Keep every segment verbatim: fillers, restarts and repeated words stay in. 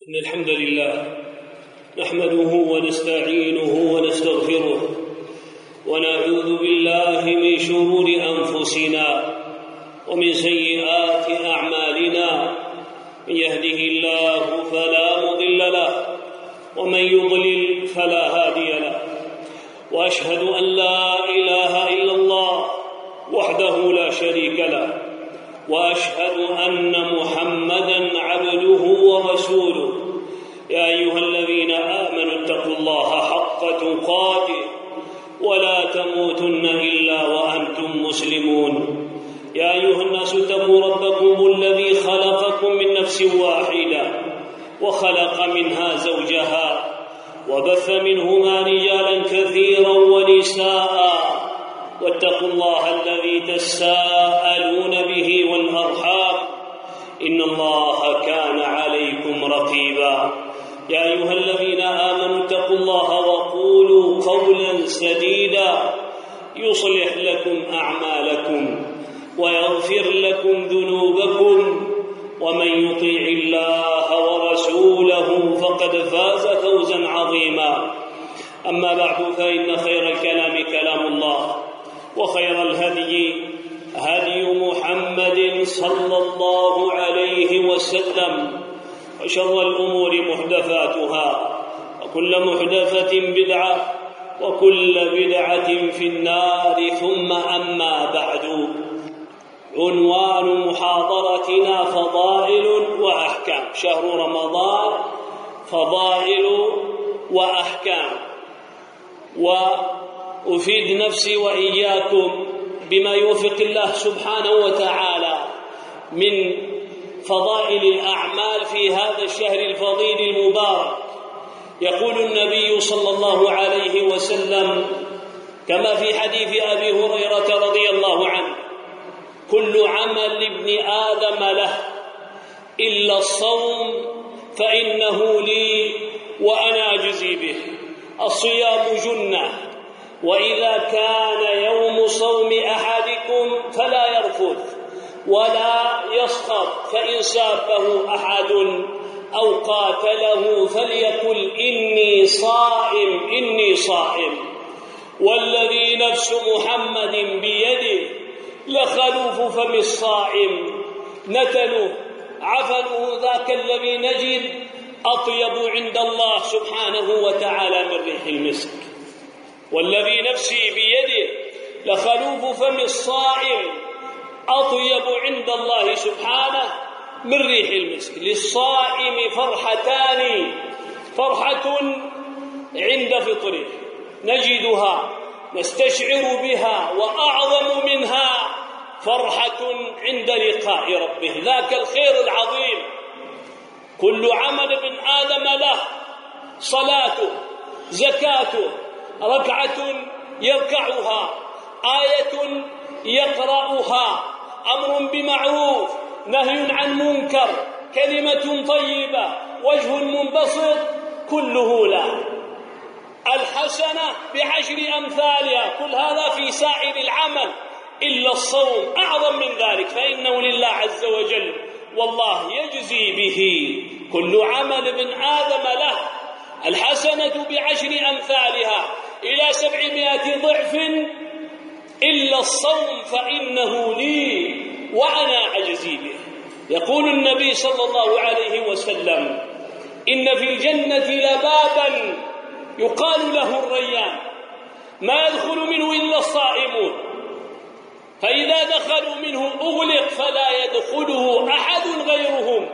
إن الحمد لله نحمده ونستعينه ونستغفره ونعوذ بالله من شرور أنفسنا ومن سيئات أعمالنا. من يهده الله فلا مضل له ومن يضلل فلا هادي له، وأشهد أن لا إله إلا الله وحده لا شريك له، وأشهد أن محمدًا عبده ورسوله. يا أيها الذين آمنوا اتقوا الله حق تقاته ولا تموتن إلا وأنتم مسلمون. يا أيها الناس اتقوا ربكم الذي خلقكم من نفس واحدة وخلق منها زوجها وبث منهما رجالا كثيرا ونساء، واتقوا الله الذي تساءلون به والأرحام إن الله كان عليكم رقيبا. يا أيها الذين آمنوا اتقوا الله وقولوا قولا سديدا يصلح لكم أعمالكم ويغفر لكم ذنوبكم، ومن يطيع الله ورسوله فقد فاز فوزا عظيما. أما بعد، فإن خير الكلام كلام الله، وخير الهدي هدي محمد صلى الله عليه وسلم، وشر الأمور محدثاتها، وكل محدثة بدعة، وكل بدعة في النار. ثم أما بعد، عنوان محاضرتنا فضائل وأحكام. شهر رمضان فضائل وأحكام، وأفيد نفسي وإياكم بما يوفق الله سبحانه وتعالى من فضائل الأعمال في هذا الشهر الفضيل المبارك. يقول النبي صلى الله عليه وسلم كما في حديث أبي هريرة رضي الله عنه: كل عمل ابن آدم له إلا الصوم فإنه لي وأنا أجزي به. الصيام جنة، وإذا كان يوم صوم أحدكم فلا يرفث ولا يسخط، فإن سابه أحد أو قاتله فليقل إني صائم إني صائم. والذي نفس محمد بيده لخلوف فم الصائم نتنه عفنه ذاك الذي نجد أطيب عند الله سبحانه وتعالى من ريح المسك. والذي نفسي بيده لخلوف فم الصائم أطيب عند الله سبحانه من ريح المسك. للصائم فرحتان: فرحة عند فطره نجدها نستشعر بها، وأعظم منها فرحة عند لقاء ربه، ذاك الخير العظيم. كل عمل ابن آدم له: صلاته، زكاته، ركعة يركعها، آية يقرأها، أمر بمعروف، نهي عن منكر، كلمة طيبة، وجه منبسط، كله له. الحسنة بعشر أمثالها، كل هذا في سائر العمل إلا الصوم، أعظم من ذلك فإنه لله عز وجل، والله يجزي به. كل عمل ابن آدم له الحسنة بعشر أمثالها إلى سبعمائة ضعف إلا الصوم فإنه لي وأنا أجزي به. يقول النبي صلى الله عليه وسلم: إن في الجنة لبابا يقال له الريان، ما يدخل منه إلا الصائمون، فإذا دخلوا منه أغلق فلا يدخله أحد غيرهم.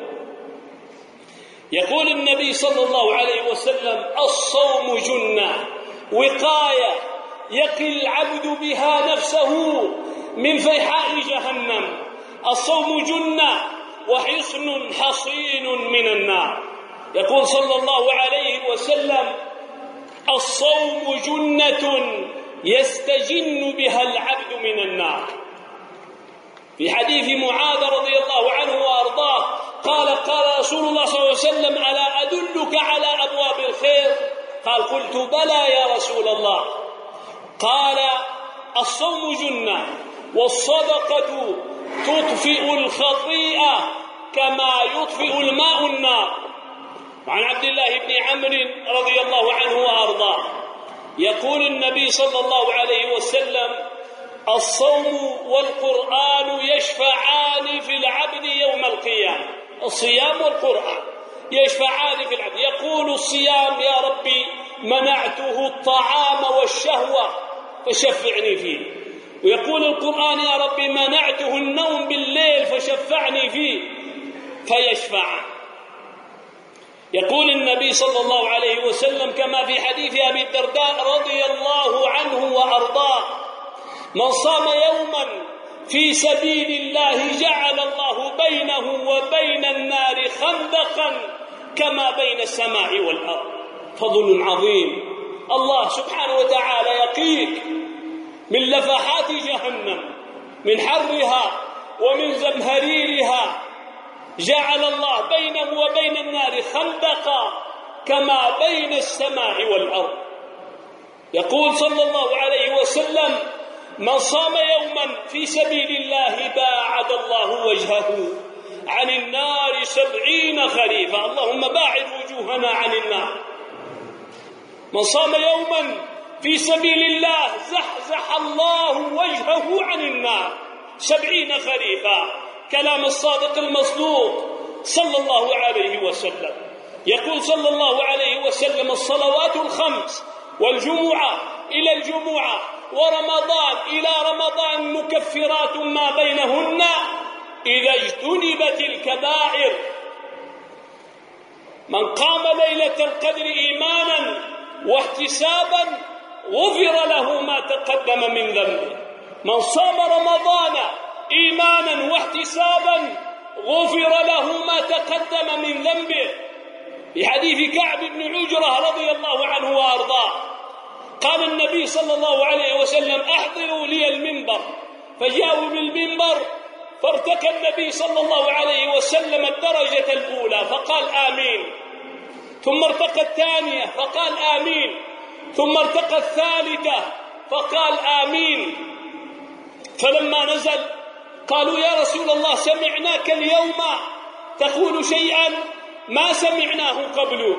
يقول النبي صلى الله عليه وسلم: الصوم جنة، وقاية يقي العبد بها نفسه من فيحاء جهنم. الصوم جنة وحصن حصين من النار. يقول صلى الله عليه وسلم: الصوم جنة يستجن بها العبد من النار. في حديث معاذ رضي الله عنه وأرضاه قال: قال رسول الله صلى الله عليه وسلم: ألا أدلك على أبواب الخير؟ قال: قلت بلى يا رسول الله. قال: الصوم جنة، والصدقة تطفئ الخطيئة كما يطفئ الماء النار. وعن عبد الله بن عمرو رضي الله عنه وأرضاه يقول النبي صلى الله عليه وسلم: الصوم والقرآن يشفعان في العبد يوم القيامة. الصيام والقرآن يشفعان في العبد. يقول الصيام: يا ربي منعته الطعام والشهوة فشفعني فيه. ويقول القرآن: يا ربي منعته النوم بالليل فشفعني فيه. فيشفعان. يقول النبي صلى الله عليه وسلم كما في حديث أبي الدرداء رضي الله عنه وأرضاه: من صام يوما في سبيل الله جعل الله بينه وبين النار خندقا كما بين السماء والأرض. فضل عظيم. الله سبحانه وتعالى يقيك من لفحات جهنم، من حرها ومن زمهريرها. جعل الله بينه وبين النار خندقا كما بين السماء والأرض. يقول صلى الله عليه وسلم: من صام يوما في سبيل الله باعد الله وجهه عن النار سبعين خريفا. اللهم باعد وجوهنا عن النار. من صام يوما في سبيل الله زحزح الله وجهه عن النار سبعين خريفا. كلام الصادق المصدوق صلى الله عليه وسلم. يقول صلى الله عليه وسلم: الصلوات الخمس والجمعة إلى الجمعة ورمضان إلى رمضان مكفرات ما بينهن إذا اجتنبت الكبائر. من قام ليلة القدر إيمانا واحتسابا غفر له ما تقدم من ذنبه. من صام رمضان إيمانا واحتسابا غفر له ما تقدم من ذنبه. في حديث كعب بن عجرة رضي الله عنه وأرضاه قال النبي صلى الله عليه وسلم: أحضروا لي المنبر. فجاءوا بالمنبر فارتقى النبي صلى الله عليه وسلم الدرجة الأولى فقال: آمين. ثم ارتقى الثانية فقال: آمين. ثم ارتقى الثالثة فقال: آمين. فلما نزل قالوا: يا رسول الله سمعناك اليوم تقول شيئا ما سمعناه قبل.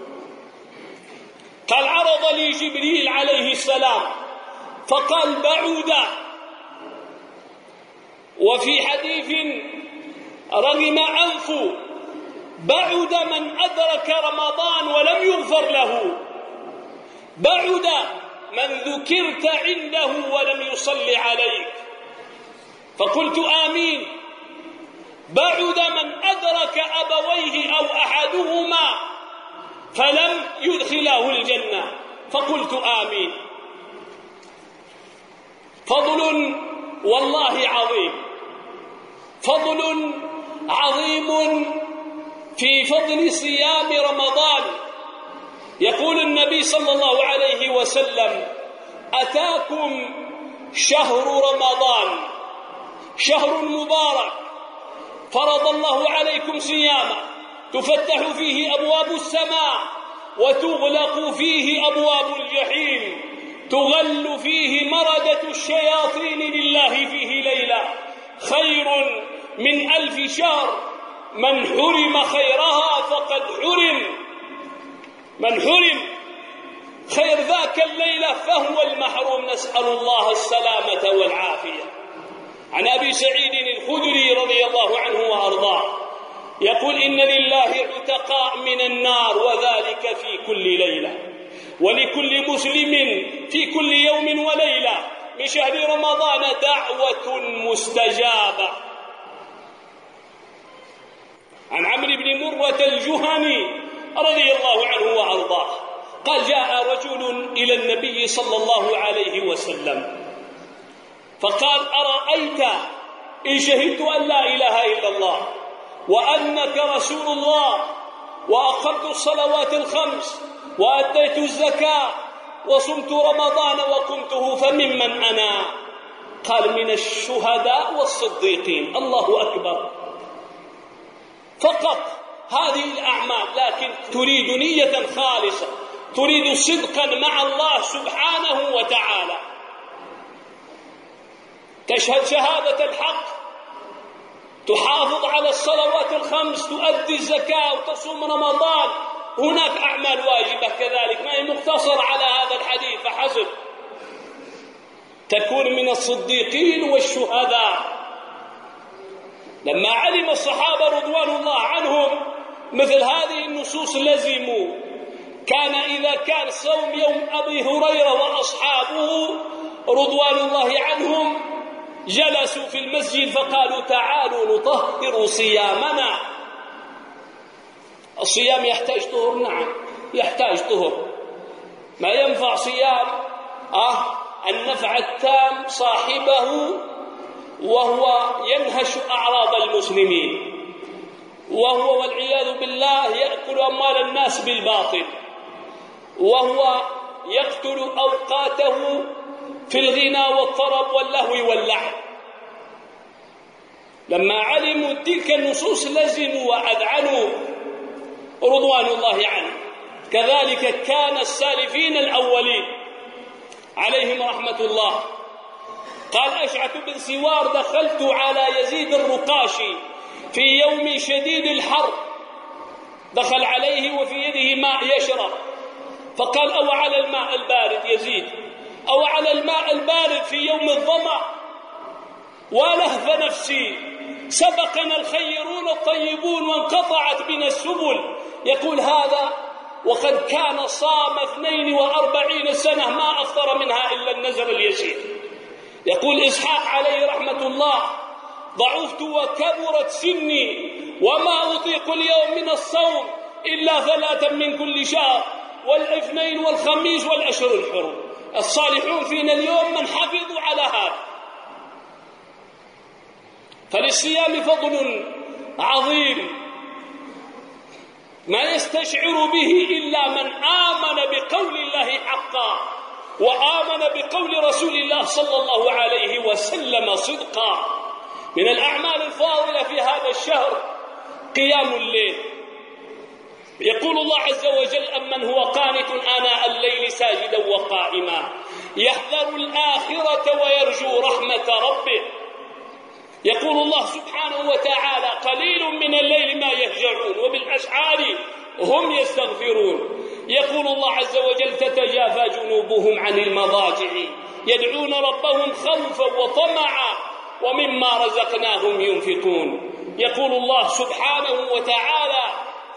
قال: عرض لي جبريل عليه السلام فقال: بعد. وفي حديث رغم أنف: بعد من أدرك رمضان ولم يغفر له. بعد من ذكرت عنده ولم يصلي عليك. فقلت: آمين. بعد من أدرك أبويه أو أحدهما فلم يدخله الجنة. فقلت: آمين. فضل والله عظيم. فضل عظيم في فضل صيام رمضان. يقول النبي صلى الله عليه وسلم: أتاكم شهر رمضان شهر مبارك فرض الله عليكم صيامه تفتح فيه أبواب السماء وتغلق فيه أبواب الجحيم، تغل فيه مردة الشياطين لله فيه ليلة، خير من ألف شهر. من حرم خيرها فقد حرم. من حرم خير ذاك الليلة فهو المحروم. نسأل الله السلامة والعافية. عن أبي سعيد الخدري رضي الله عنه وأرضاه يقول: إن لله عتقاء من النار وذلك في كل ليلة، ولكل مسلم في كل يوم وليلة من شهر رمضان دعوة مستجابة. عن عمرو بن مرة الجهني رضي الله عنه وأرضاه قال: جاء رجل إلى النبي صلى الله عليه وسلم فقال: أرأيت إن شهدت أن لا إله إلا الله وأنك رسول الله وأقمت الصلوات الخمس وأديت الزكاة وصمت رمضان وقمته فممن أنا؟ قال: من الشهداء والصديقين. الله أكبر. فقط هذه الأعمال، لكن تريد نية خالصة، تريد صدقا مع الله سبحانه وتعالى. تشهد شهادة الحق تحافظ على الصلوات الخمس، تؤدي الزكاة وتصوم رمضان. هناك أعمال واجبة كذلك ما هي مقتصرة على هذا الحديث فحسب. تكون من الصديقين والشهداء. لما علم الصحابة رضوان الله عنهم مثل هذه النصوص لزموا. كان إذا كان صوم يوم أبي هريرة وأصحابه رضوان الله عنهم جلسوا في المسجد فقالوا تعالوا نطهر صيامنا. الصيام يحتاج طهر، نعم يحتاج طهر. ما ينفع صيام آه النفع التام صاحبه وهو ينهش أعراض المسلمين، وهو والعياذ بالله يأكل أموال الناس بالباطل، وهو يقتل أوقاته في الغنى والطرب واللهو واللعب. لما علموا تلك النصوص لزموا وأذعنوا رضوان الله عنه. كذلك كان السالفين الأولين عليهم رحمة الله. قال أشعث بن سوار دخلت على يزيد الرقاشي في يوم شديد الحر، دخل عليه وفي يده ماء يشرب، فقال أو على الماء البارد يزيد، أو على الماء البارد في يوم الظمأ، ولهف نفسي سبقنا الخيرون الطيبون وانقطعت بنا السبل. يقول هذا وقد كان صام اثنين وأربعين سنة ما أفطر منها إلا النزر اليسير. يقول إسحاق عليه رحمة الله ضعفت وكبرت سني وما أطيق اليوم من الصوم إلا ثلاثا من كل شهر والاثنين والخميس والأشهر الحرم. الصالحون فينا اليوم من حفظوا على هذا. فللصيام فضل عظيم ما يستشعر به إلا من آمن بقول الله حقا وآمن بقول رسول الله صلى الله عليه وسلم صدقا. من الأعمال الفاضلة في هذا الشهر قيام الليل. يقول الله عز وجل أمن هو قانت آناء الليل ساجدا وقائما يحذر الآخرة ويرجو رحمة ربه. يقول الله سبحانه وتعالى قليل من الليل ما يهجعون وبالأسحار هم يستغفرون. يقول الله عز وجل تتجافى جنوبهم عن المضاجع يدعون ربهم خوفا وطمعا ومما رزقناهم ينفقون. يقول الله سبحانه وتعالى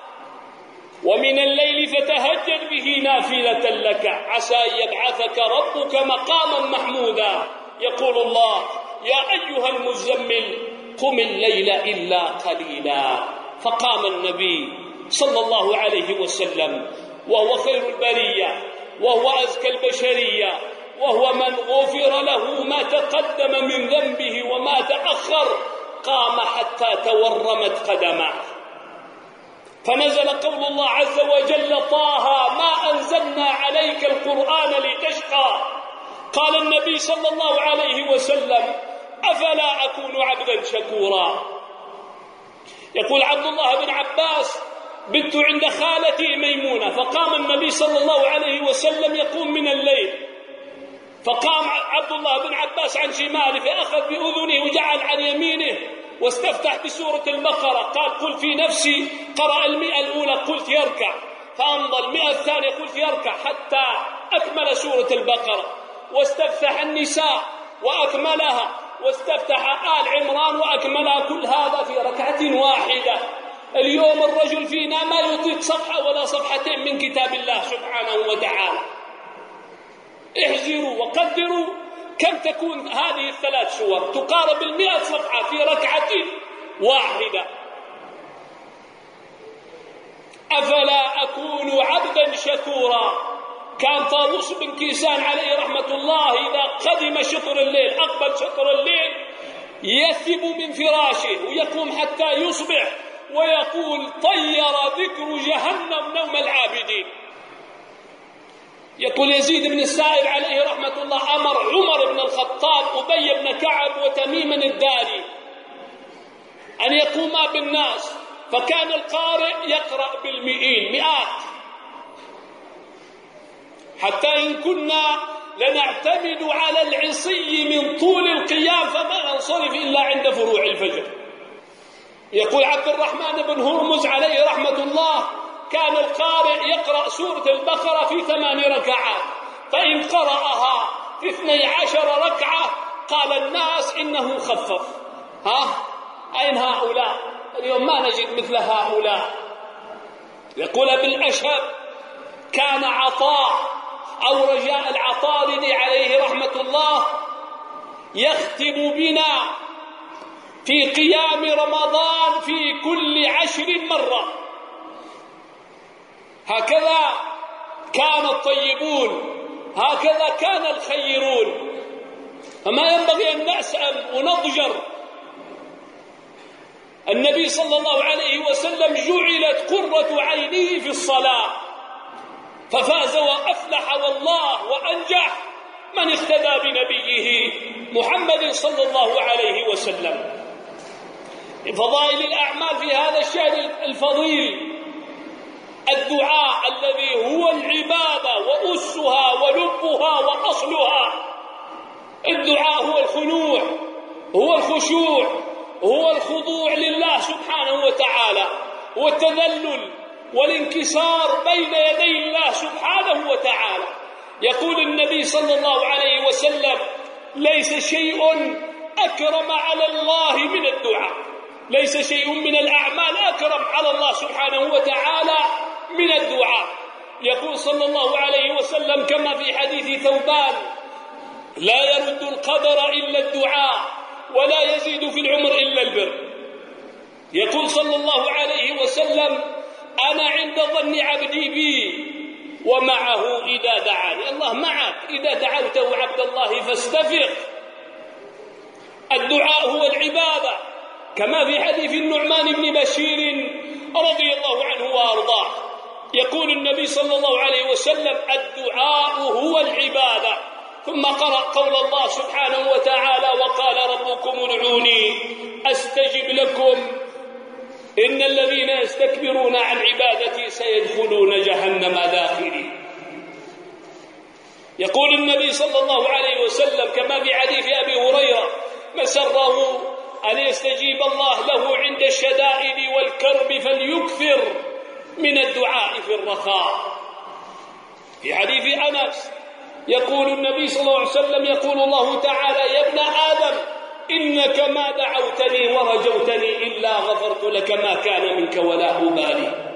ومن الليل فتهجد به نافلة لك عسى أن يبعثك ربك مقاما محمودا. يقول الله يا أيها المزمل قم الليل إلا قليلا. فقام النبي صلى الله عليه وسلم وهو خير البرية وهو أزكى البشرية وهو من غفر له ما تقدم من ذنبه وما تأخر، قام حتى تورمت قدمه. فنزل قول الله عز وجل طه ما أنزلنا عليك القرآن لتشقى. قال النبي صلى الله عليه وسلم أفلا أكون عبدا شكورا. يقول عبد الله بن عباس بت عند خالتي ميمونة فقام النبي صلى الله عليه وسلم يقوم من الليل، فقام عبد الله بن عباس عن شماله فأخذ بأذنه وجعل عن يمينه واستفتح بسورة البقرة. قال قل في نفسي قرأ المئة الأولى قلت يركع، فأمضى المئة الثانية قلت يركع حتى أكمل سورة البقرة، واستفتح النساء وأكملها، واستفتح آل عمران وأكملها، كل هذا في ركعة واحدة. اليوم الرجل فينا ما يطيق صفحة ولا صفحتين من كتاب الله سبحانه وتعالى. احذروا وقدروا كم تكون هذه الثلاث سور، تقارب المئة صفحة في ركعة واحدة. أفلا أكون عبدا شكورا. كان طاووس بن كيسان عليه رحمة الله إذا قدم شطر الليل أقبل شطر الليل يثب من فراشه ويقوم حتى يصبح ويقول طير ذكر جهنم نوم العابدين. يقول يزيد بن السائب عليه رحمة الله أمر عمر بن الخطاب أبي بن كعب وتميما الداري أن يقوما بالناس، فكان القارئ يقرأ بالمئين مئات، حتى إن كنا لنعتمد على العصي من طول القيام فما ننصرف إلا عند فروع الفجر. يقول عبد الرحمن بن هرمز عليه رحمة الله: كان القارئ يقرأ سورة البقرة في ثمان ركعات، فإن قرأها في اثني عشر ركعة قال الناس إنه خفف. ها؟ أين هؤلاء؟ اليوم ما نجد مثل هؤلاء. يقول ابن أشهب: كان عطاء أو رجاء العطاردي عليه رحمة الله يختم بنا في قيام رمضان في كل عشر مرة. هكذا كان الطيبون، هكذا كان الخيرون، فما ينبغي أن نأسأم ونضجر. النبي صلى الله عليه وسلم جعلت قرة عينه في الصلاة، ففاز وأفلح والله وأنجح من اهتدى بنبيه محمد صلى الله عليه وسلم. من فضائل الأعمال في هذا الشهر الفضيل الدعاء الذي هو العبادة وأسها ولبها وأصلها. الدعاء هو الخنوع، هو الخشوع، هو الخضوع لله سبحانه وتعالى، والتذلل والانكسار بين يدي الله سبحانه وتعالى. يقول النبي صلى الله عليه وسلم: ليس شيء أكرم على الله من الدعاء، ليس شيء من الأعمال أكرم على الله سبحانه وتعالى من الدعاء. يقول صلى الله عليه وسلم كما في حديث ثوبان: لا يرد القدر إلا الدعاء، ولا يزيد في العمر إلا البر. يقول صلى الله عليه وسلم: أنا عند ظن عبدي بي ومعه إذا دعاني. الله معك إذا دعوته عبد الله فاستفق. الدعاء هو العبادة، كما في حديث النعمان بن بشير رضي الله عنه وأرضاه. يقول النبي صلى الله عليه وسلم: الدعاء هو العبادة. ثم قرأ قول الله سبحانه وتعالى: وقال ربكم ادعوني أستجب لكم إن الذين يستكبرون عن عبادتي سيدخلون جهنم داخرين. يقول النبي صلى الله عليه وسلم كما في حديث أبي هريرة: من سره أن يستجيب الله له عند الشدائد والكرب فليكثر من الدعاء في الرخاء. في حديث أنس يقول النبي صلى الله عليه وسلم: يقول الله تعالى: يا ابن آدم إنك ما دعوتني ورجوتني إلا غفرت لك ما كان منك ولا أبالي.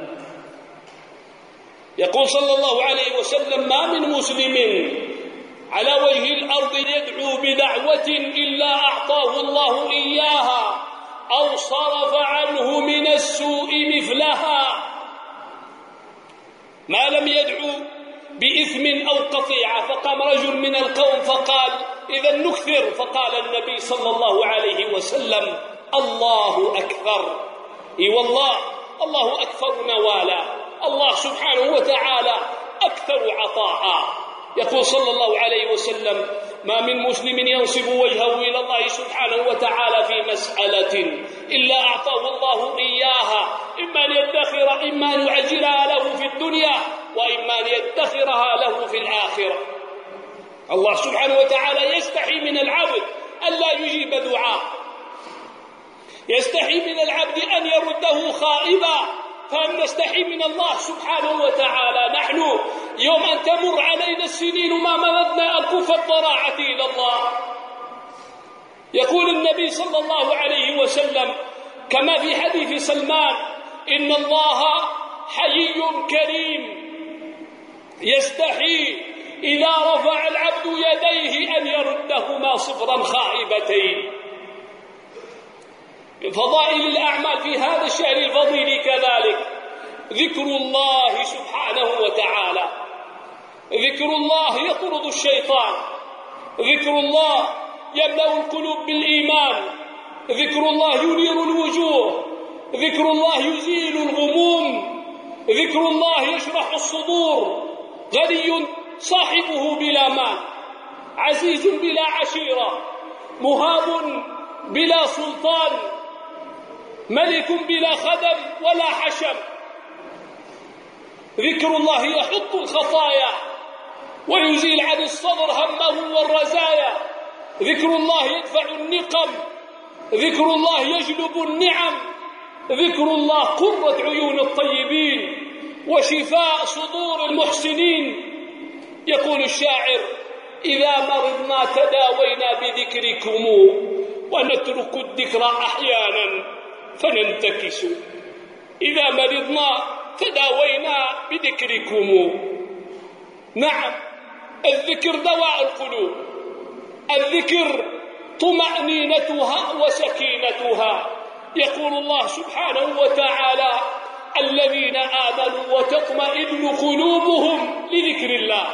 يقول صلى الله عليه وسلم: ما من مسلم على وجه الأرض يدعو بدعوة إلا أعطاه الله إياها أو صرف عنه من السوء مثلها، ما لم يدعو بإثم أو قطيعة. فقام رجل من القوم فقال: إذا نكثر. فقال النبي صلى الله عليه وسلم: الله أكثر. إي والله الله أكثر نوالا، الله سبحانه وتعالى أكثر عطاء. يقول صلى الله عليه وسلم: ما من مسلم ينصب وجهه إلى الله سبحانه وتعالى في مسألة إلا أعطاه الله إياها، إما أن يدخر، إما أن يعجلها له في الدنيا، وإما أن يدخرها له في الآخرة. الله سبحانه وتعالى يستحي من العبد ألا يجيب دعاء، يستحي من العبد أن يرده خائبا، فأن نستحي من الله سبحانه وتعالى. نحن يوم أن تمر علينا السنين ما مددنا أكف الضراعة إلى الله. يقول النبي صلى الله عليه وسلم كما في حديث سلمان: إن الله حيي كريم يستحي إذا رفع العبد يديه أن يردهما صفرا خائبتين. من فضائل الأعمال في هذا الشهر الفضيل كذلك ذكر الله سبحانه وتعالى. ذكر الله يطرد الشيطان، ذكر الله يملأ القلوب بالإيمان، ذكر الله ينير الوجوه، ذكر الله يزيل الغموم، ذكر الله يشرح الصدور. غني صاحبه بلا مال، عزيز بلا عشيرة، مهاب بلا سلطان، ملك بلا خدم ولا حشم. ذكر الله يحط الخطايا ويزيل عن الصدر همه والرزايا. ذكر الله يدفع النقم، ذكر الله يجلب النعم، ذكر الله قرة عيون الطيبين وشفاء صدور المحسنين. يقول الشاعر: إذا مرضنا تداوينا بذكركم ونترك الذكر أحيانا فننتكس. إذا مرضنا تداوينا بذكركم. نعم، الذكر دواء القلوب، الذكر طمأنينتها وسكينتها. يقول الله سبحانه وتعالى: الذين آمنوا وتطمئن قلوبهم لذكر الله.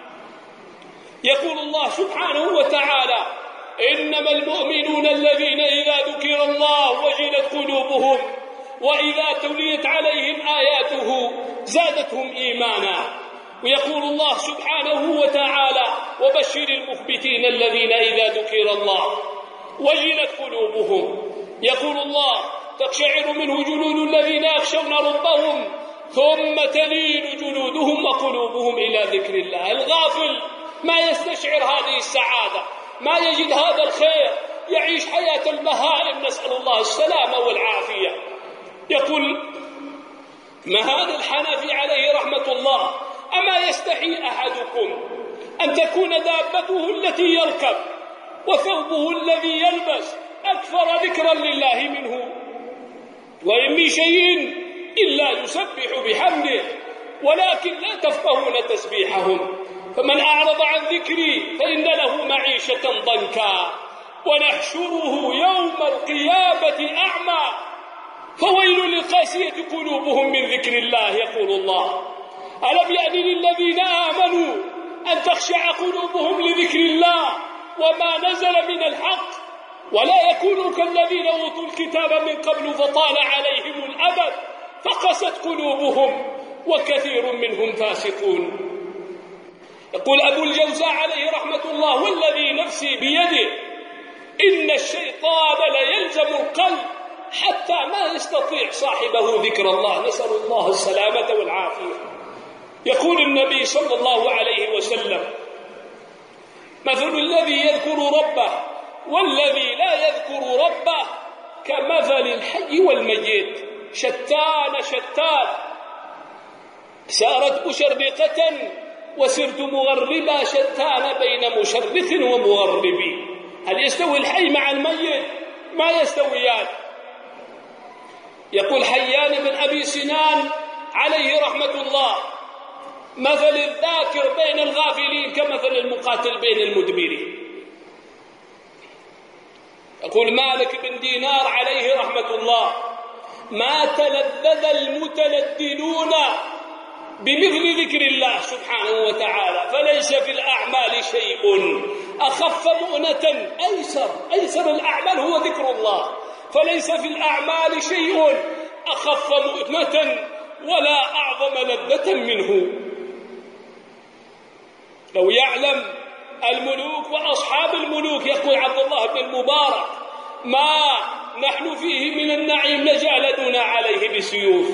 يقول الله سبحانه وتعالى: إنما المؤمنون الذين إذا ذكر الله وجلت قلوبهم وإذا تليت عليهم آياته زادتهم إيمانا. ويقول الله سبحانه وتعالى: وبشر المخبتين الذين إذا ذكر الله وجلت قلوبهم. يقول الله: تقشعر منه جلود الذين يخشون ربهم ثم تلين جلودهم وقلوبهم إلى ذكر الله. الغافل ما يستشعر هذه السعادة، ما يجد هذا الخير، يعيش حياة البهائم، نسأل الله السلامة والعافية. يقول مهان الحنفي عليه رحمة الله: أما يستحي أحدكم أن تكون دابته التي يركب وثوبه الذي يلبس أكثر ذكرا لله منه، وإن من شيء إلا يسبح بحمده ولكن لا تفقهون تسبيحهم. فمن أعرض عن ذكري فإن له معيشة ضنكا ونحشره يوم القيامة أعمى فويل لقاسية قلوبهم من ذكر الله. يقول الله: ألم يأن للذين آمنوا أن تخشع قلوبهم لذكر الله وما نزل من الحق ولا يكونوا كالذين أوتوا الكتاب من قبل فطال عليهم الأمد فقست قلوبهم وكثير منهم فاسقون. يقول أبو الجوزاء عليه رحمة الله: والذي نفسي بيده إن الشيطان ليلزم القلب حتى ما يستطيع صاحبه ذكر الله، نسأل الله السلامة والعافية. يقول النبي صلى الله عليه وسلم: مثل الذي يذكر ربه والذي لا يذكر ربه كمثل الحي والميت شتان شتان، سارت مشرقة وسرت مغربا شتان بين مشرق ومغرب. هل يستوي الحي مع الميت؟ ما يستويان. يقول حيان بن أبي سنان عليه رحمة الله: مثل الذاكر بين الغافلين كمثل المقاتل بين المدبرين. يقول مالك بن دينار عليه رحمة الله: ما تلذذ المتلذذون بمثل ذكر الله سبحانه وتعالى، فليس في الأعمال شيء أخف مؤنة أيسر أيسر الأعمال هو ذكر الله، فليس في الأعمال شيء أخف مؤنة ولا أعظم لذة منه. لو يعلم الملوك وأصحاب الملوك، يقول عبد الله بن المبارك: ما نحن فيه من النعيم لجالدنا عليه بسيوف.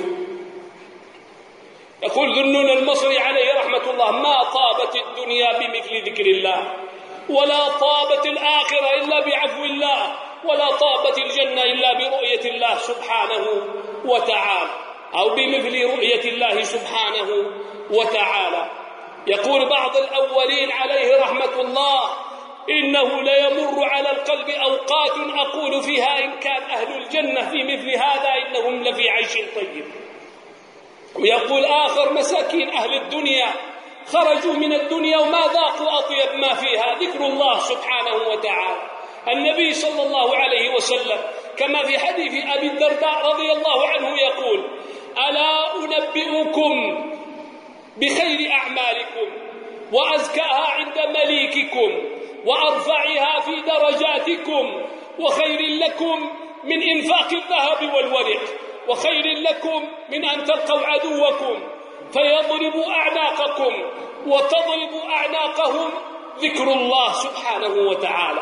يقول ذنون المصري عليه رحمة الله: ما طابت الدنيا بمثل ذكر الله، ولا طابت الآخرة إلا بعفو الله، ولا طابت الجنة إلا برؤية الله سبحانه وتعالى، أو بمثل رؤية الله سبحانه وتعالى. يقول بعض الأولين عليه رحمة الله: إنه ليمر على القلب أوقات أقول فيها إن كان أهل الجنة في مثل هذا إنهم لفي عيش طيب. ويقول آخر: مساكين أهل الدنيا خرجوا من الدنيا وما ذاقوا أطيب ما فيها ذكر الله سبحانه وتعالى. النبي صلى الله عليه وسلم كما في حديث أبي الدرداء رضي الله عنه يقول: ألا أنبئكم بخير أعمالكم وأزكاها عند مليككم وأرفعها في درجاتكم وخير لكم من إنفاق الذهب والورق وخير لكم من أن تلقوا عدوكم فيضربوا أعناقكم وتضربوا أعناقهم ذكر الله سبحانه وتعالى.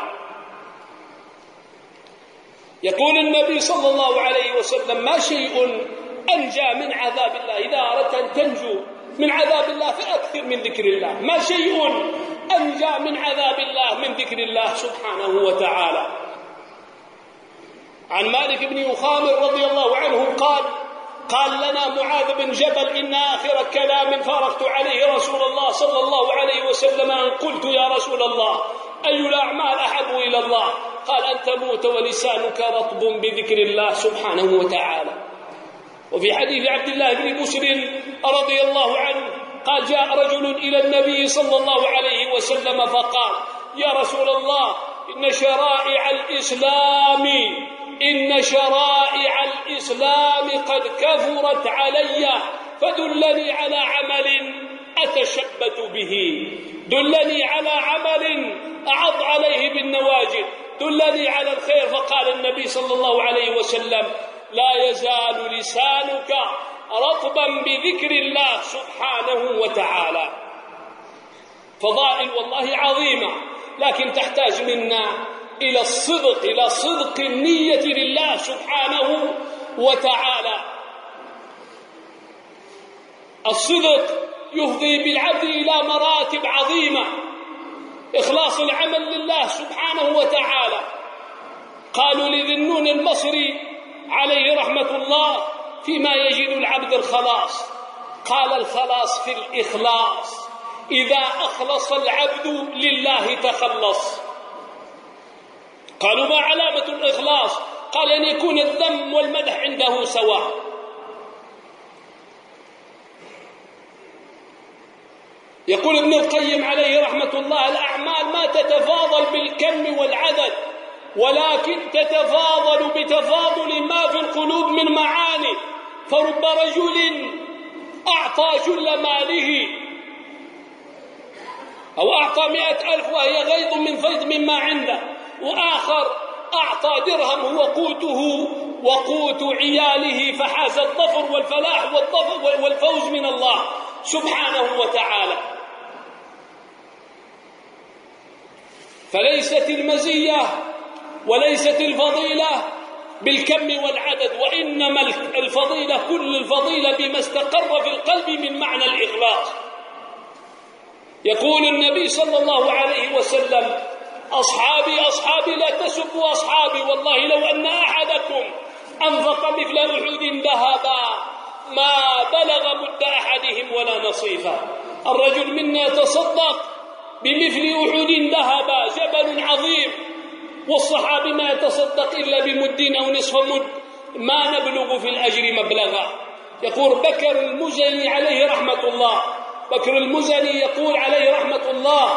يقول النبي صلى الله عليه وسلم: ما شيء أنجى من عذاب الله، إذا أردت أن تنجو من عذاب الله فأكثر من ذكر الله. ما شيء أنجى من عذاب الله من ذكر الله سبحانه وتعالى. عن مالك بن يخامر رضي الله عنه قال قال لنا معاذ بن جبل إن آخر كلام فارقت عليه رسول الله صلى الله عليه وسلم أن قلت يا رسول الله أي الأعمال أحب إلى الله؟ قال أن تموت ولسانك رطب بذكر الله سبحانه وتعالى. وفي حديث عبد الله بن مسلم رضي الله عنه قال جاء رجل إلى النبي صلى الله عليه وسلم فقال يا رسول الله إن شرائع الإسلام إن شرائع الإسلام قد كثرت علي فدلني على عمل أتشبت به، دلني على عمل أعض عليه بالنواجذ، دلني على الخير. فقال النبي صلى الله عليه وسلم لا يزال لسانك رطبا بذكر الله سبحانه وتعالى. فضائل والله عظيمة، لكن تحتاج منا إلى الصدق، إلى صدق النية لله سبحانه وتعالى. الصدق يفضي بالعبد إلى مراتب عظيمة، إخلاص العمل لله سبحانه وتعالى. قالوا لذي النون المصري عليه رحمة الله فيما يجد العبد الخلاص، قال الخلاص في الإخلاص، إذا أخلص العبد لله تخلص. قالوا ما علامة الإخلاص؟ قال أن يكون الذم والمدح عنده سواء. يقول ابن القيم عليه رحمة الله الأعمال ما تتفاضل بالكم والعدد، ولكن تتفاضل بتفاضل ما في القلوب من معاني. فرب رجل أعطى جل ماله أو أعطى مئة ألف وهي غيض من فيض مما عنده، وآخر أعطى درهم هو قوته وقوت عياله فحاز الظفر والفلاح والظفر والفوز من الله سبحانه وتعالى. فليست المزية وليست الفضيلة بالكم والعدد، وإنما الفضيلة كل الفضيلة بما استقر في القلب من معنى الإخلاص. يقول النبي صلى الله عليه وسلم أصحابي أصحابي لا تسبوا أصحابي، والله لو أن أحدكم أنفق مثل أحد ذهبا ما بلغ مد أحدهم ولا نصيفا. الرجل منا يتصدق بمثل أحد ذهبا، جبل عظيم، والصحابي ما يتصدق إلا بمد أو نصف مد، ما نبلغ في الأجر مبلغا. يقول بكر المزني عليه رحمة الله، بكر المزني يقول عليه رحمة الله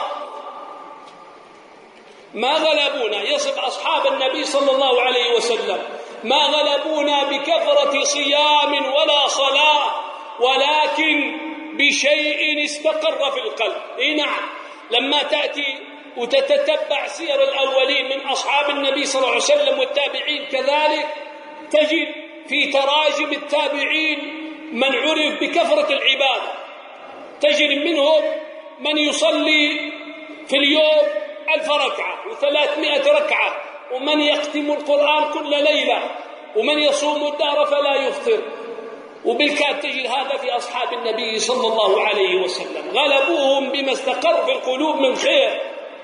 ما غلبونا، يصف أصحاب النبي صلى الله عليه وسلم، ما غلبونا بكثرة صيام ولا صلاة، ولكن بشيء استقر في القلب. إيه نعم، لما تأتي وتتتبع سير الأولين من أصحاب النبي صلى الله عليه وسلم والتابعين كذلك، تجد في تراجم التابعين من عرف بكثرة العبادة. تجد منهم من يصلي في اليوم ألف ركعة وثلاثمائة ركعة، ومن يختم القرآن كل ليلة، ومن يصوم الدهر فلا يفطر. وبالكاد تجد هذا في أصحاب النبي صلى الله عليه وسلم، غلبوهم بما استقر في القلوب من خير.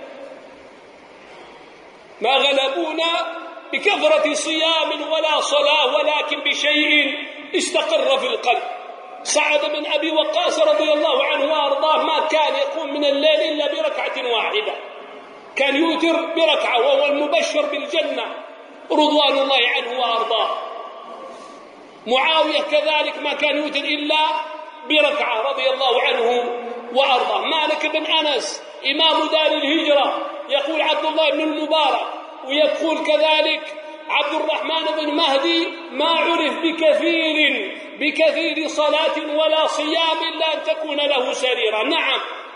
ما غلبونا بكثرة صيام ولا صلاة، ولكن بشيء استقر في القلب. سعد بن أبي وقاص رضي الله عنه وأرضاه ما كان يقوم من الليل إلا بركعة واحدة، كان يوتر بركعة، وهو المبشر بالجنة رضوان الله عنه وأرضاه. معاوية كذلك ما كان يوتر إلا بركعة رضي الله عنه وأرضاه. مالك بن أنس إمام دار الهجرة يقول عبد الله بن المبارك، ويقول كذلك عبد الرحمن بن مهدي ما عرف بكثير بكثير صلاة ولا صيام إلا أن تكون له سريرة. نعم،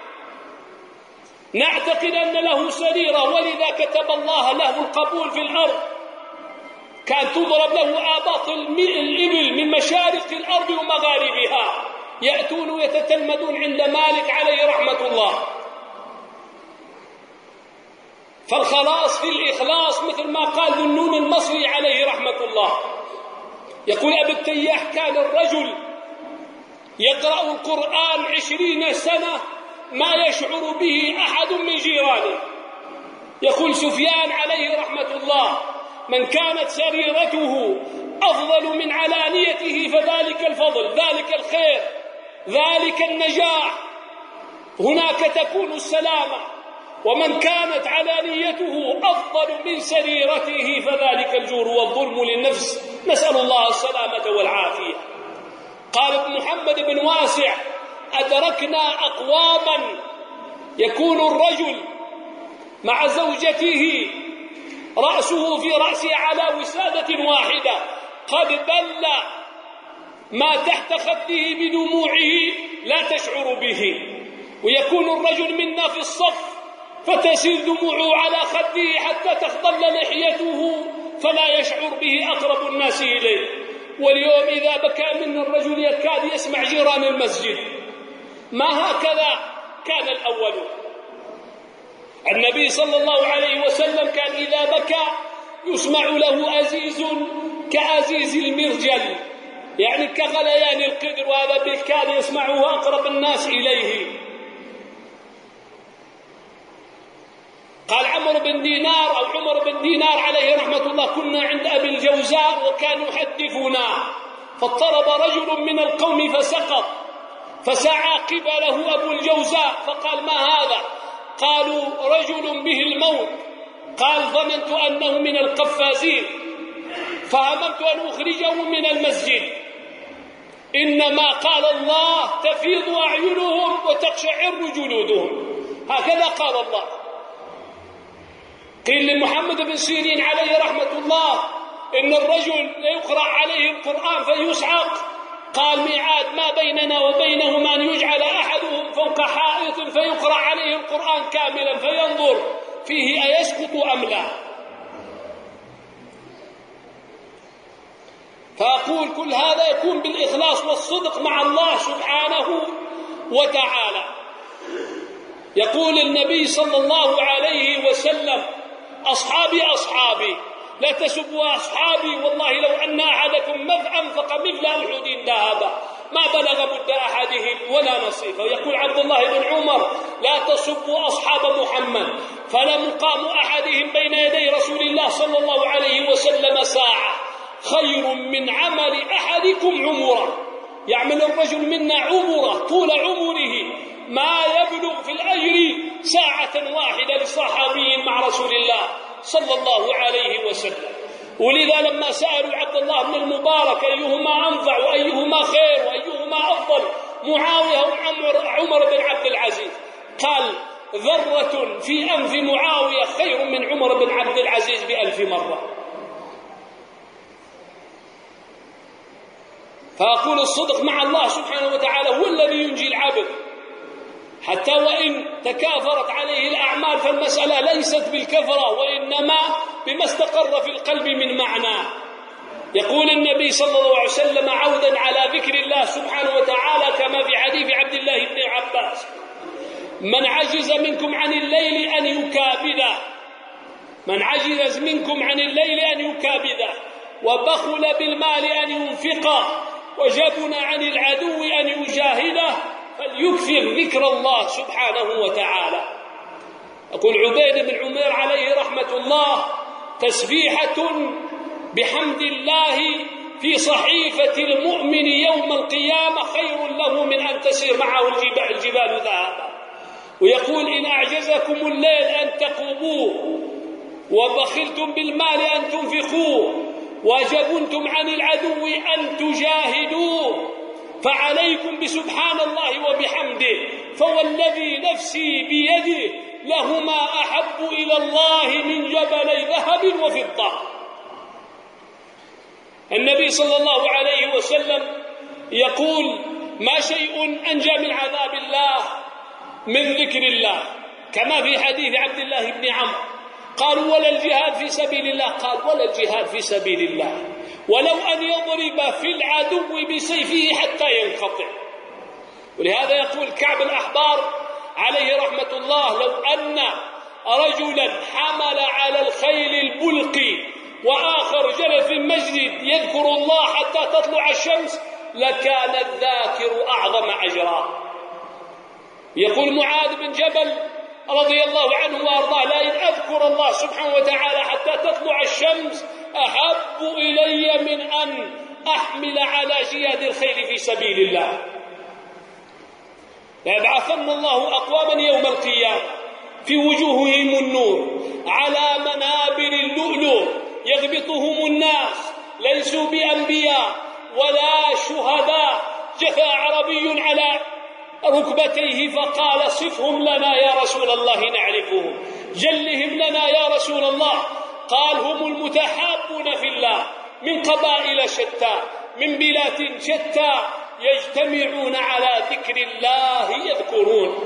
نعتقد أن له سريرة، ولذا كتب الله له القبول في الأرض. كانت تضرب له آباط الإبل من مشارق الأرض ومغاربها، يأتون ويتتلمذون عند مالك عليه رحمة الله. فالخلاص في الإخلاص مثل ما قال ذو النون المصري عليه رحمة الله. يقول أبو التياح كان الرجل يقرأ القرآن عشرين سنة ما يشعر به أحد من جيرانه. يقول سفيان عليه رحمة الله من كانت سريرته أفضل من علانيته فذلك الفضل، ذلك الخير، ذلك النجاح، هناك تكون السلامة. ومن كانت علانيته أفضل من سريرته فذلك الجور والظلم للنفس، نسأل الله السلامة والعافية. قال ابن محمد بن واسع: أدركنا أقواما يكون الرجل مع زوجته رأسه في رأسه على وسادة واحدة قد بل ما تحت خده بدموعه لا تشعر به، ويكون الرجل منا في الصف فتسيل دموعه على خده حتى تخضل لحيته فلا يشعر به أقرب الناس إليه. واليوم إذا بكى منا الرجل يكاد يسمع جيران المسجد. ما هكذا كان الأول. النبي صلى الله عليه وسلم كان إذا بكى يسمع له أزيز كأزيز المرجل، يعني كغليان القدر، وهذا بالكاد يسمعه أقرب الناس إليه. قال عمرو بن دينار أو عمر بن دينار عليه رحمة الله: كنا عند أبي الجوزاء وكان يحدثنا، فاضطرب رجل من القوم فسقط، فسعى قبله أبو الجوزاء فقال: ما هذا؟ قالوا: رجل به الموت. قال: ظننت أنه من القفازين فهممت أن أخرجه من المسجد، إنما قال الله: تفيض أعينهم وتقشعر جلودهم. هكذا قال الله. قيل لمحمد بن سيرين عليه رحمة الله: إن الرجل يقرأ عليه القرآن فيصعق، قال: ميعاد ما بيننا وبينهما أن يجعل أحدهم فوق حائط فيقرأ عليه القرآن كاملا فينظر فيه أيسقط أم لا. فأقول كل هذا يكون بالإخلاص والصدق مع الله سبحانه وتعالى. يقول النبي صلى الله عليه وسلم: أصحابي أصحابي لا تسبوا أصحابي، والله لو أن أحدكم مذ أنفق مثل أحد ذهبا ما بلغ مد أحدهم ولا نصيفه. يقول عبد الله بن عمر: لا تسبوا أصحاب محمد فلمقام أحدهم بين يدي رسول الله صلى الله عليه وسلم ساعة خير من عمل أحدكم عمره. يعمل الرجل منا عمره طول عمره ما يبلغ في الأجر ساعة واحدة لصحابي مع رسول الله صلى الله عليه وسلم. ولذا لما سألوا عبد الله بن المبارك أيهما أنفع وأيهما خير وأيهما أفضل، معاوية وعمر عمر بن عبد العزيز، قال: ذرة في أنف معاوية خير من عمر بن عبد العزيز بألف مرة. فأقول الصدق مع الله سبحانه وتعالى هو الذي ينجي العبد، حتى وإن تكاثرت عليه الأعمال فالمسألة ليست بالكثرة وإنما بما استقر في القلب من معنى. يقول النبي صلى الله عليه وسلم عودا على ذكر الله سبحانه وتعالى كما في حديث عبد الله بن عباس: من عجز منكم عن الليل أن يكابده، من عجز منكم عن الليل أن يكابده، وبخل بالمال أن ينفقه، وجبن عن العدو أن يجاهده، فليكثر ذكر الله سبحانه وتعالى. أقول عبيد بن عمير عليه رحمة الله: تسبيحة بحمد الله في صحيفة المؤمن يوم القيامة خير له من أن تسير معه الجبال, الجبال ذهبا. ويقول: إن أعجزكم الليل أن تقوموه، وبخلتم بالمال أن تنفقوه، وجبنتم عن العدو أن تجاهدوه، فعليكم بسبحان الله وبحمده، فوالذي نفسي بيده لهما أحب إلى الله من جبلي ذهب وفضة. النبي صلى الله عليه وسلم يقول: ما شيء أنجى من عذاب الله من ذكر الله، كما في حديث عبد الله بن عمرو. قالوا: ولا الجهاد في سبيل الله؟ قال: ولا الجهاد في سبيل الله، ولو أن يضرب في العدو بسيفه حتى ينقطع. ولهذا يقول كعب الأحبار عليه رحمة الله: لو أن رجلا حمل على الخيل البلق وآخر جلس في المسجد يذكر الله حتى تطلع الشمس لكان الذاكر أعظم أجرا. يقول معاذ بن جبل رضي الله عنه وأرضاه: لئن أذكر الله سبحانه وتعالى حتى تطلع الشمس أحب إلي من أن أحمل على جياد الخيل في سبيل الله. ليبعثن الله أقواما يوم القيامة في وجوههم النور على منابر اللؤلؤ يغبطهم الناس، ليسوا بأنبياء ولا شهداء. جثى عربي على ركبتيه فقال: صفهم لنا يا رسول الله نعرفهم، جلهم لنا يا رسول الله. قال: هم المتحابون في الله من قبائل شتى من بلاد شتى يجتمعون على ذكر الله يذكرون.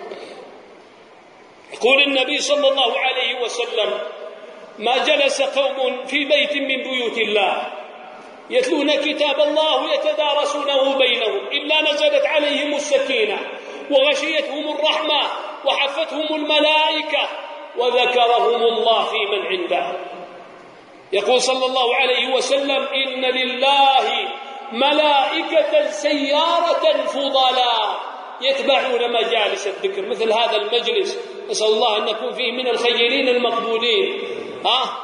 يقول النبي صلى الله عليه وسلم: ما جلس قوم في بيت من بيوت الله يتلون كتاب الله يتدارسونه بينهم إلا نزلت عليهم السكينة وغشيتهم الرحمة وحفتهم الملائكة وذكرهم الله في من عنده. يقول صلى الله عليه وسلم: إن لله ملائكة سيارة فضلاء يتبعون مجالس الذكر، مثل هذا المجلس نسأل الله أن نكون فيه من الخيرين المقبولين. ها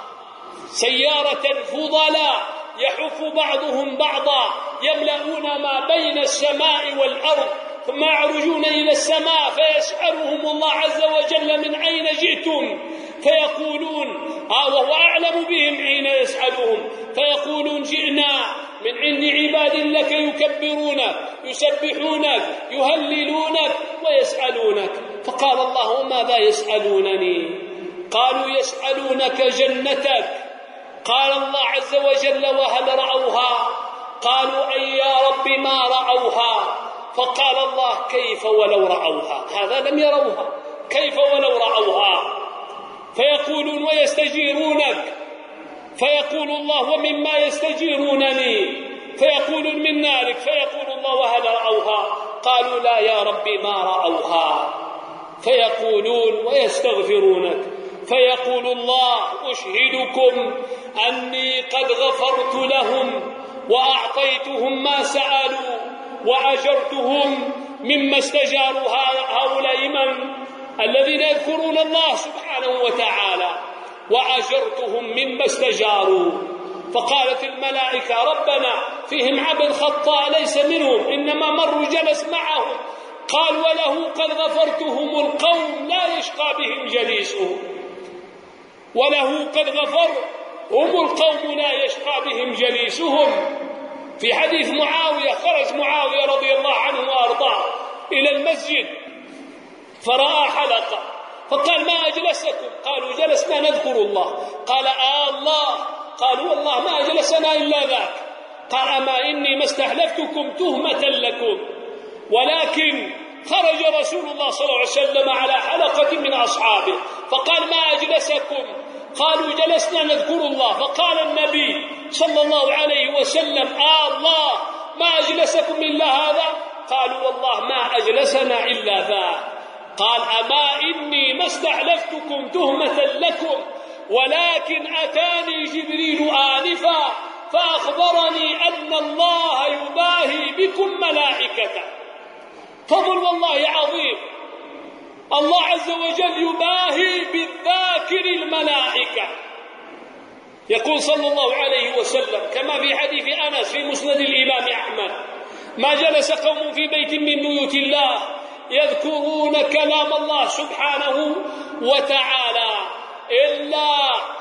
سيارة فضلاء يحف بعضهم بعضا يملؤون ما بين السماء والأرض ثم يعرجون إلى السماء فيسألهم الله عز وجل: من أين جئتم؟ فيقولون آه وهو أعلم بهم حين يسألهم، فيقولون: جئنا من عند عباد لك يكبرونك يسبحونك يهللونك ويسألونك. فقال الله: ماذا يسألونني؟ قالوا: يسألونك جنتك. قال الله عز وجل: وهل رأوها؟ قالوا: أي يا رب ما رأوها. فقال الله: كيف ولو رأوها؟ هذا لم يروها، كيف ولو رأوها؟ فيقولون: ويستجيرونك. فيقول الله: ومما يستجيرونني؟ فيقولون: من نارك. فيقول الله: وهل رأوها؟ قالوا: لا يا رب ما رأوها. فيقولون: ويستغفرونك. فيقول الله: أشهدكم أني قد غفرت لهم وأعطيتهم ما سألوا وأجرتهم مما استجاروا هؤلاء من الذين يذكرون الله سبحانه وتعالى، وأجرتهم مما استجاروا. فقالت الملائكة: ربنا فيهم عبد خطاء ليس منهم إنما مر جلس معهم. قال: وله قد غفرتهم القوم لا يشقى بهم جليسهم. وله قد غفر هم القوم لا يشقى بهم جليسهم. في حديث معاوية: خرج معاوية رضي الله عنه وأرضاه إلى المسجد فرأى حلقة فقال: ما أجلسكم؟ قالوا: جلسنا نذكر الله. قال: آه الله. قالوا: والله ما أجلسنا إلا ذاك. قال: أما إني ما استحلفتكم تهمة لكم، ولكن خرج رسول الله صلى الله عليه وسلم على حلقة من أصحابه فقال: ما أجلسكم؟ قالوا: جلسنا نذكر الله. فقال النبي صلى الله عليه وسلم: آه الله، ما أجلسكم إلا هذا؟ قالوا: والله ما أجلسنا إلا ذا. قال: أما إني ما استحلفتكم تهمة لكم، ولكن أتاني جبريل آنفا فأخبرني أن الله يباهي بكم ملائكته. فضل والله عظيم، الله عز وجل يباهي بالذاكر الملائكة. يقول صلى الله عليه وسلم كما في حديث أنس في مسند الإمام أحمد: ما جلس قوم في بيت من بيوت الله يذكرون كلام الله سبحانه وتعالى إلا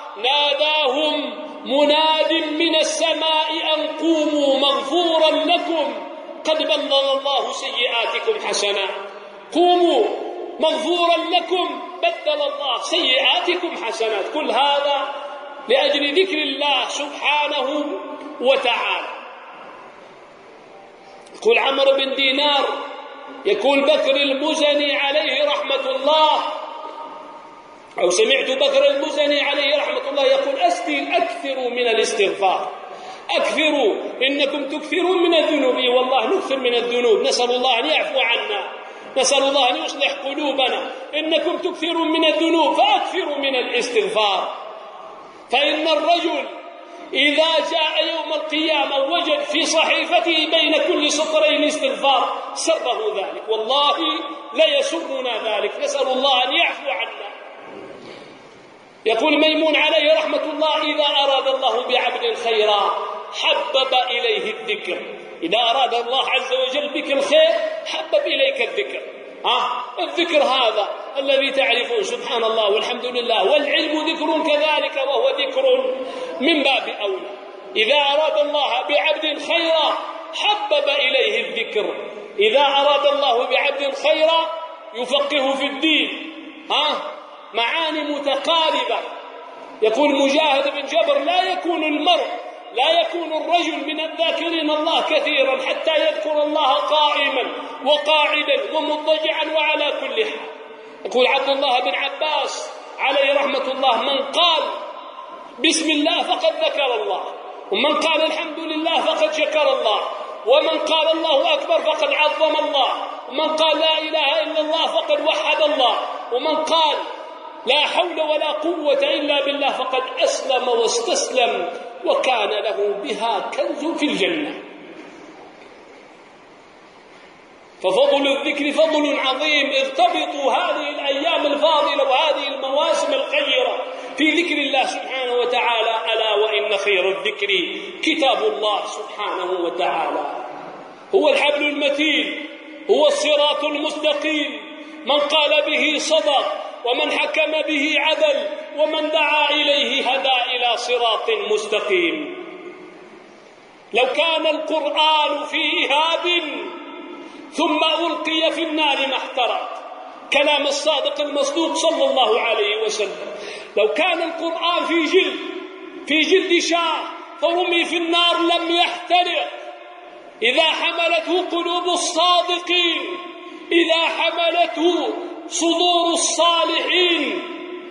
ناداهم مناد من السماء أن قوموا مغفورا لكم قد بدل الله سيئاتكم حسنات. قوموا مغفورا لكم بدل الله سيئاتكم حسنات. كل هذا لأجل ذكر الله سبحانه وتعالى. يقول عمرو بن دينار، يقول بكر المزني عليه رحمة الله، أو سمعت بكر المزني عليه رحمة الله يقول: أستي أكثروا من الاستغفار، أكثروا إنكم تكثرون من الذنوب. والله نكثر من الذنوب، نسأل الله أن يعفو عنا، نسأل الله أن يصلح قلوبنا. إنكم تكثرون من الذنوب فأكثروا من الاستغفار، فإن الرجل إذا جاء يوم القيامة وجد في صحيفته بين كل سطرين استغفار سره ذلك. والله ليسرنا ذلك، نسأل الله أن يعفو عنا. يقول ميمون عليه رحمة الله: إذا أراد الله بعبد خيرا حبب إليه الذكر. إذا أراد الله عز وجل بك الخير حبب إليك الذكر. ها الذكر هذا الذي تعرفه سبحان الله والحمد لله، والعلم ذكر كذلك وهو ذكر من باب أولى. إذا أراد الله بعبد خيرا حبب إليه الذكر. إذا أراد الله بعبد خيرا يفقه في الدين. ها معاني متقاربة. يقول مجاهد بن جبر: لا يكون المرء لا يكون الرجل من الذاكرين الله كثيرا حتى يذكر الله قائما وقاعدا ومضطجعا وعلى كل حال. يقول عبد الله بن عباس عليه رحمة الله: من قال بسم الله فقد ذكر الله، ومن قال الحمد لله فقد شكر الله، ومن قال الله أكبر فقد عظم الله، ومن قال لا إله إلا الله فقد وحد الله، ومن قال لا حول ولا قوة إلا بالله فقد أسلم واستسلم وكان له بها كنز في الجنة. ففضل الذكر فضل عظيم. ارتبطوا هذه الأيام الفاضلة وهذه المواسم الخيرة في ذكر الله سبحانه وتعالى. ألا وإن خير الذكر كتاب الله سبحانه وتعالى، هو الحبل المتين، هو الصراط المستقيم. من قال به صدق، ومن حكم به عدل، ومن دعا إليه هدى إلى صراط مستقيم. لو كان القرآن في إهاب ثم ألقي في النار ما احترق، كلام الصادق المصدوق صلى الله عليه وسلم. لو كان القرآن في جلد في جلد شاه فرمي في النار لم يحترق. إذا حملته قلوب الصادقين، إذا حملته صدور الصالحين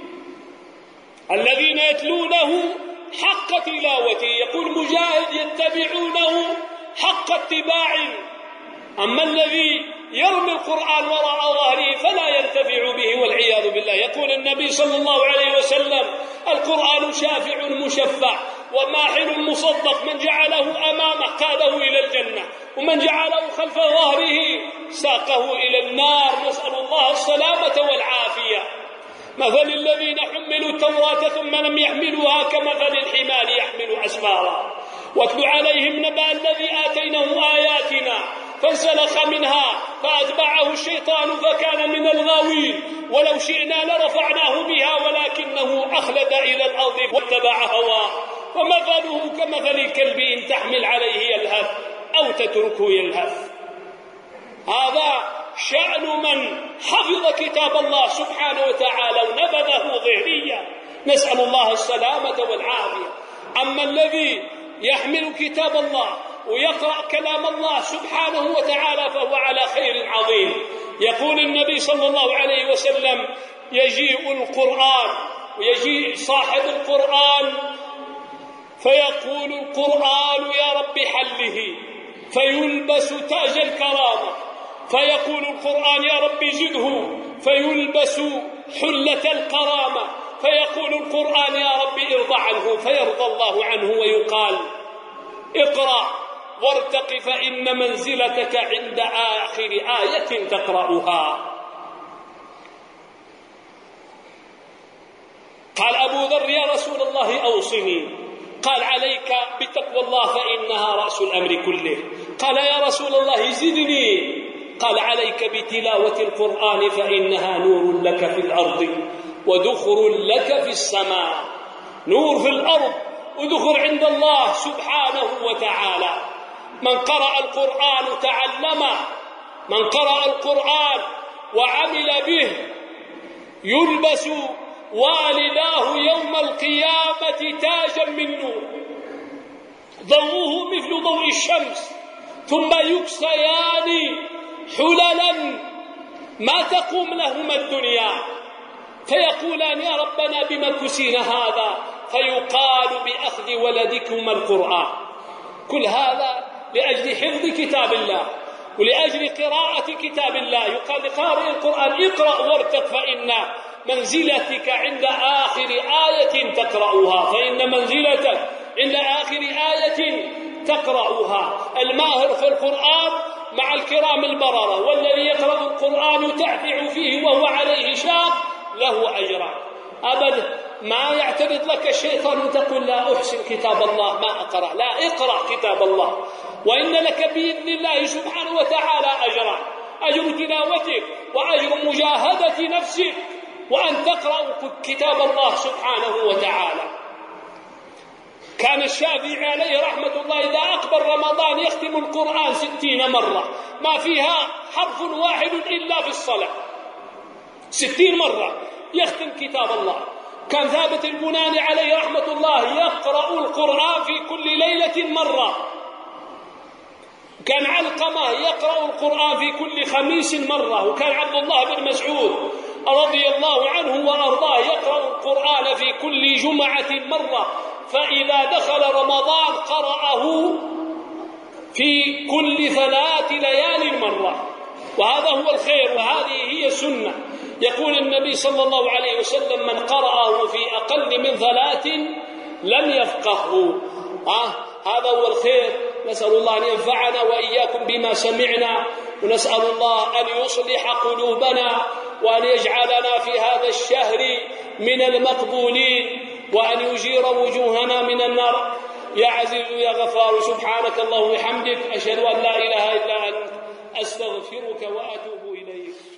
الذين يتلونه حق تلاوته. يقول مجاهد: يتبعونه حق اتباع. أما الذي يرمي القرآن وراء ظهره فلا ينتفع به والعياذ بالله. يقول النبي صلى الله عليه وسلم: القرآن شافع مشفع وماحل مصدق، من جعله أمامه قاده إلى الجنة، ومن جعله خلف ظهره ساقه إلى النار. نسأل الله السلامة والعافية. مثل الذين حملوا التوراة ثم لم يحملوها كمثل الحمار يحمل أسفارا. واتل عليهم نبأ الذي آتيناه آياتنا فانسلخ منها فأتبعه الشيطان فكان من الغاوين. ولو شئنا لرفعناه بها ولكنه أخلد إلى الأرض واتبع هواه. ومثله كمثل الكلب إن تحمل عليه يلهث أو تتركه يلهث. هذا شأن من حفظ كتاب الله سبحانه وتعالى ونبذه ظهريا، نسأل الله السلامة والعافية. أما الذي يحمل كتاب الله ويقرأ كلام الله سبحانه وتعالى فهو على خير عظيم. يقول النبي صلى الله عليه وسلم: يجيء القرآن ويجيء صاحب القرآن فيقول القرآن يا رب حله، فيلبس تاج الكرامة، فيقول القرآن يا رب زده، فيلبس حلة الكرامة، فيقول القرآن يا رب ارضى عنه، فيرضى الله عنه، ويقال اقرأ وارتق فإن منزلتك عند آخر آية تقرأها. قال أبو ذر: يا رسول الله أوصني. قال: عليك بتقوى الله فإنها رأس الأمر كله. قال: يا رسول الله زدني. قال: عليك بتلاوة القرآن فإنها نور لك في الأرض ودخر لك في السماء. نور في الأرض ودخر عند الله سبحانه وتعالى. من قرأ القرآن تعلمه، من قرأ القرآن وعمل به يلبس والداه يوم القيامة تاجا من نور ضوءه مثل ضوء الشمس، ثم يكسيان حللا ما تقوم لهما الدنيا، فيقولان يا ربنا بما كسينا هذا؟ فيقال بأخذ ولدكما القرآن. كل هذا لأجل حفظ كتاب الله ولأجل قراءة كتاب الله. يقال لقارئ القرآن اقرأ وارتق فإن منزلتك عند آخر آية تقرأها، فإن منزلتك عند آخر آية تقرأها. الماهر في القرآن مع الكرام البررة، والذي يقرأ القرآن فيه وهو عليه شاق له أجران. أبدا ما يعترض لك الشيطان وتقول لا أحسن كتاب الله ما أقرأ، لا، اقرأ كتاب الله، وإن لك بإذن الله سبحانه وتعالى أجران: أجر تلاوتك وأجر مجاهدة نفسك وأن تقرأ كتاب الله سبحانه وتعالى. كان الشافعي عليه رحمة الله إذا أقبل رمضان يختم القرآن ستين مرة، ما فيها حرف واحد إلا في الصلاة، ستين مرة يختم كتاب الله. كان ثابت البناني عليه رحمة الله يقرأ القرآن في كل ليلة مرة. كان علقمة يقرأ القرآن في كل خميس مرة. وكان عبد الله بن مسعود رضي الله عنه وأرضاه يقرأ القرآن في كل جمعة مرة، فإذا دخل رمضان قرأه في كل ثلاث ليال مرة. وهذا هو الخير وهذه هي السنة. يقول النبي صلى الله عليه وسلم: من قرأه في أقل من ثلاث لم يفقهه. آه هذا هو الخير. نسأل الله أن ينفعنا وإياكم بما سمعنا، ونسأل الله أن يصلح قلوبنا وأن يجعلنا في هذا الشهر من المقبولين، وأن يجير وجوهنا من النار. يا عزيز يا غفار، سبحانك اللهم وبحمدك، أشهد أن لا إله إلا أنت، أستغفرك وأتوب إليك.